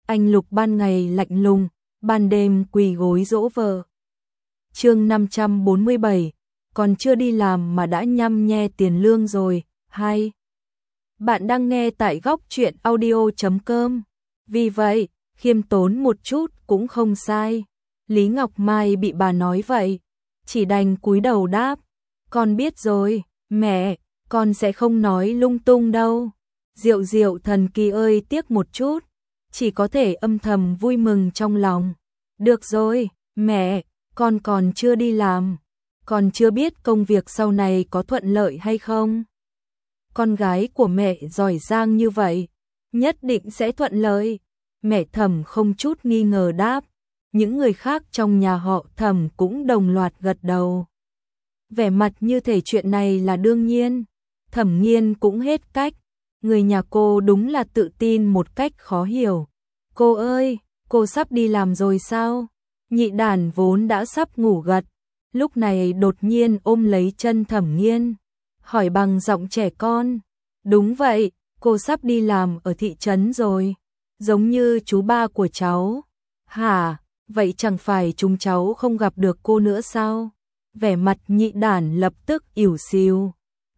Anh Lục ban ngày lạnh lùng, ban đêm quỳ gối dỗ vợ. Chương 547, còn chưa đi làm mà đã nhăm nhe tiền lương rồi, hay. Bạn đang nghe tại góc truyện audio.com. Vì vậy, khiêm tốn một chút cũng không sai. Lý Ngọc Mai bị bà nói vậy, chỉ đành cúi đầu đáp, con biết rồi, mẹ, con sẽ không nói lung tung đâu. Diệu Diệu thần kỳ ơi tiếc một chút, chỉ có thể âm thầm vui mừng trong lòng. Được rồi, mẹ, con còn chưa đi làm, còn chưa biết công việc sau này có thuận lợi hay không. Con gái của mẹ giỏi giang như vậy, nhất định sẽ thuận lợi. Mẹ Thẩm không chút nghi ngờ đáp, những người khác trong nhà họ Thẩm cũng đồng loạt gật đầu. Vẻ mặt như thể chuyện này là đương nhiên. Thẩm Nghiên cũng hết cách, người nhà cô đúng là tự tin một cách khó hiểu. Cô ơi, cô sắp đi làm rồi sao? Nhị Đản vốn đã sắp ngủ gật, lúc này đột nhiên ôm lấy chân Thẩm Nghiên, hỏi bằng giọng trẻ con. Đúng vậy, cô sắp đi làm ở thị trấn rồi, giống như chú ba của cháu. Hả, vậy chẳng phải chúng cháu không gặp được cô nữa sao? Vẻ mặt Nhị Đản lập tức ỉu xìu.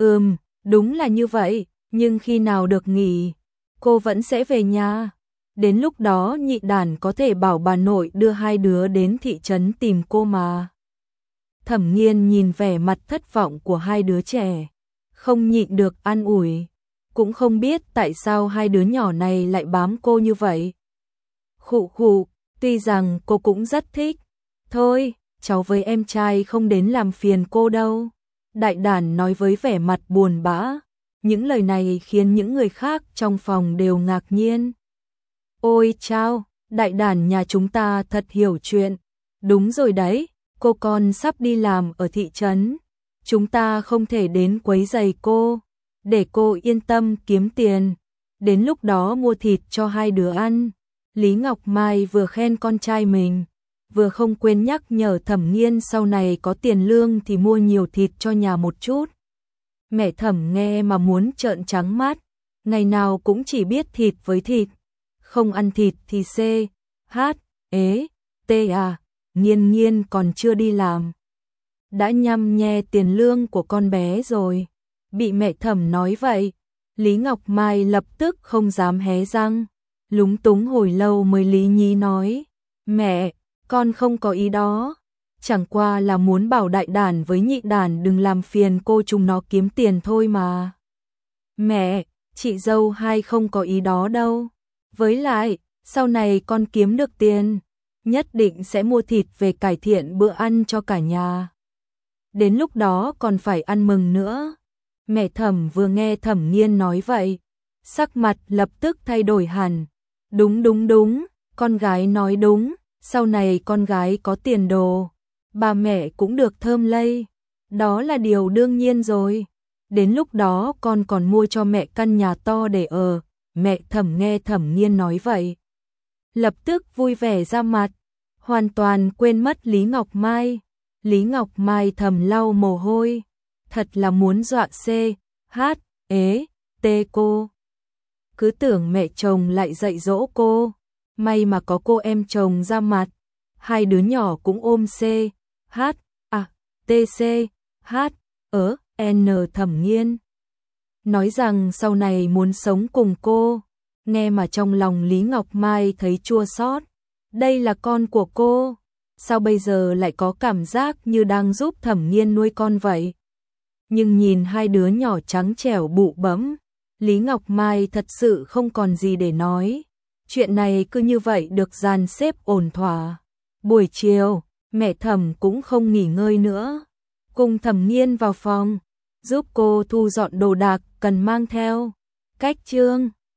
Đúng là như vậy, nhưng khi nào được nghỉ, cô vẫn sẽ về nhà. Đến lúc đó Nhị Đản có thể bảo bà nội đưa hai đứa đến thị trấn tìm cô mà. Thẩm Nghiên nhìn vẻ mặt thất vọng của hai đứa trẻ, không nhịn được an ủi, cũng không biết tại sao hai đứa nhỏ này lại bám cô như vậy. Khụ khụ, tuy rằng cô cũng rất thích. Thôi, cháu với em trai không đến làm phiền cô đâu. Đại Đản nói với vẻ mặt buồn bã. Những lời này khiến những người khác trong phòng đều ngạc nhiên. Ôi chao, Đại Đản nhà chúng ta thật hiểu chuyện. Đúng rồi đấy, cô con sắp đi làm ở thị trấn. Chúng ta không thể đến quấy rầy cô, để cô yên tâm kiếm tiền. Đến lúc đó mua thịt cho hai đứa ăn. Lý Ngọc Mai vừa khen con trai mình, vừa không quên nhắc nhở Thẩm Nghiên sau này có tiền lương thì mua nhiều thịt cho nhà một chút. Mẹ Thẩm nghe mà muốn trợn trắng mắt, ngày nào cũng chỉ biết thịt với thịt, không ăn thịt thì C, H, ế, T à, Nghiên Nghiên còn chưa đi làm, đã nhăm nhe tiền lương của con bé rồi. Bị mẹ Thẩm nói vậy, Lý Ngọc Mai lập tức không dám hé răng, lúng túng hồi lâu mới lý nhí nói, mẹ, con không có ý đó, chẳng qua là muốn bảo Đại Đản với Nhị Đản đừng làm phiền cô chúng nó kiếm tiền thôi mà. Mẹ, chị dâu hai không có ý đó đâu. Với lại, sau này con kiếm được tiền, nhất định sẽ mua thịt về cải thiện bữa ăn cho cả nhà. Đến lúc đó còn phải ăn mừng nữa. Mẹ Thẩm vừa nghe Thẩm Nghiên nói vậy, sắc mặt lập tức thay đổi hẳn. Đúng, con gái nói đúng, sau này con gái có tiền đồ, bà mẹ cũng được thơm lây, đó là điều đương nhiên rồi. Đến lúc đó con còn mua cho mẹ căn nhà to để ở. Mẹ Thẩm nghe Thẩm Nghiên nói vậy, lập tức vui vẻ ra mặt, hoàn toàn quên mất Lý Ngọc Mai. Lý Ngọc Mai thầm lau mồ hôi, thật là muốn dọa C, H, ế, T cô. Cứ tưởng mẹ chồng lại dạy dỗ cô, may mà có cô em chồng ra mặt. Hai đứa nhỏ cũng ôm C, H, T C, H, N Thẩm Nghiên. Nói rằng sau này muốn sống cùng cô, nghe mà trong lòng Lý Ngọc Mai thấy chua xót. Đây là con của cô, sao bây giờ lại có cảm giác như đang giúp Thẩm Nghiên nuôi con vậy? Nhưng nhìn hai đứa nhỏ trắng trẻo bụ bẫm, Lý Ngọc Mai thật sự không còn gì để nói. Chuyện này cứ như vậy được dàn xếp ổn thỏa. Buổi chiều, mẹ Thẩm cũng không nghỉ ngơi nữa, cùng Thẩm Nghiên vào phòng, giúp cô thu dọn đồ đạc cần mang theo. Cách chương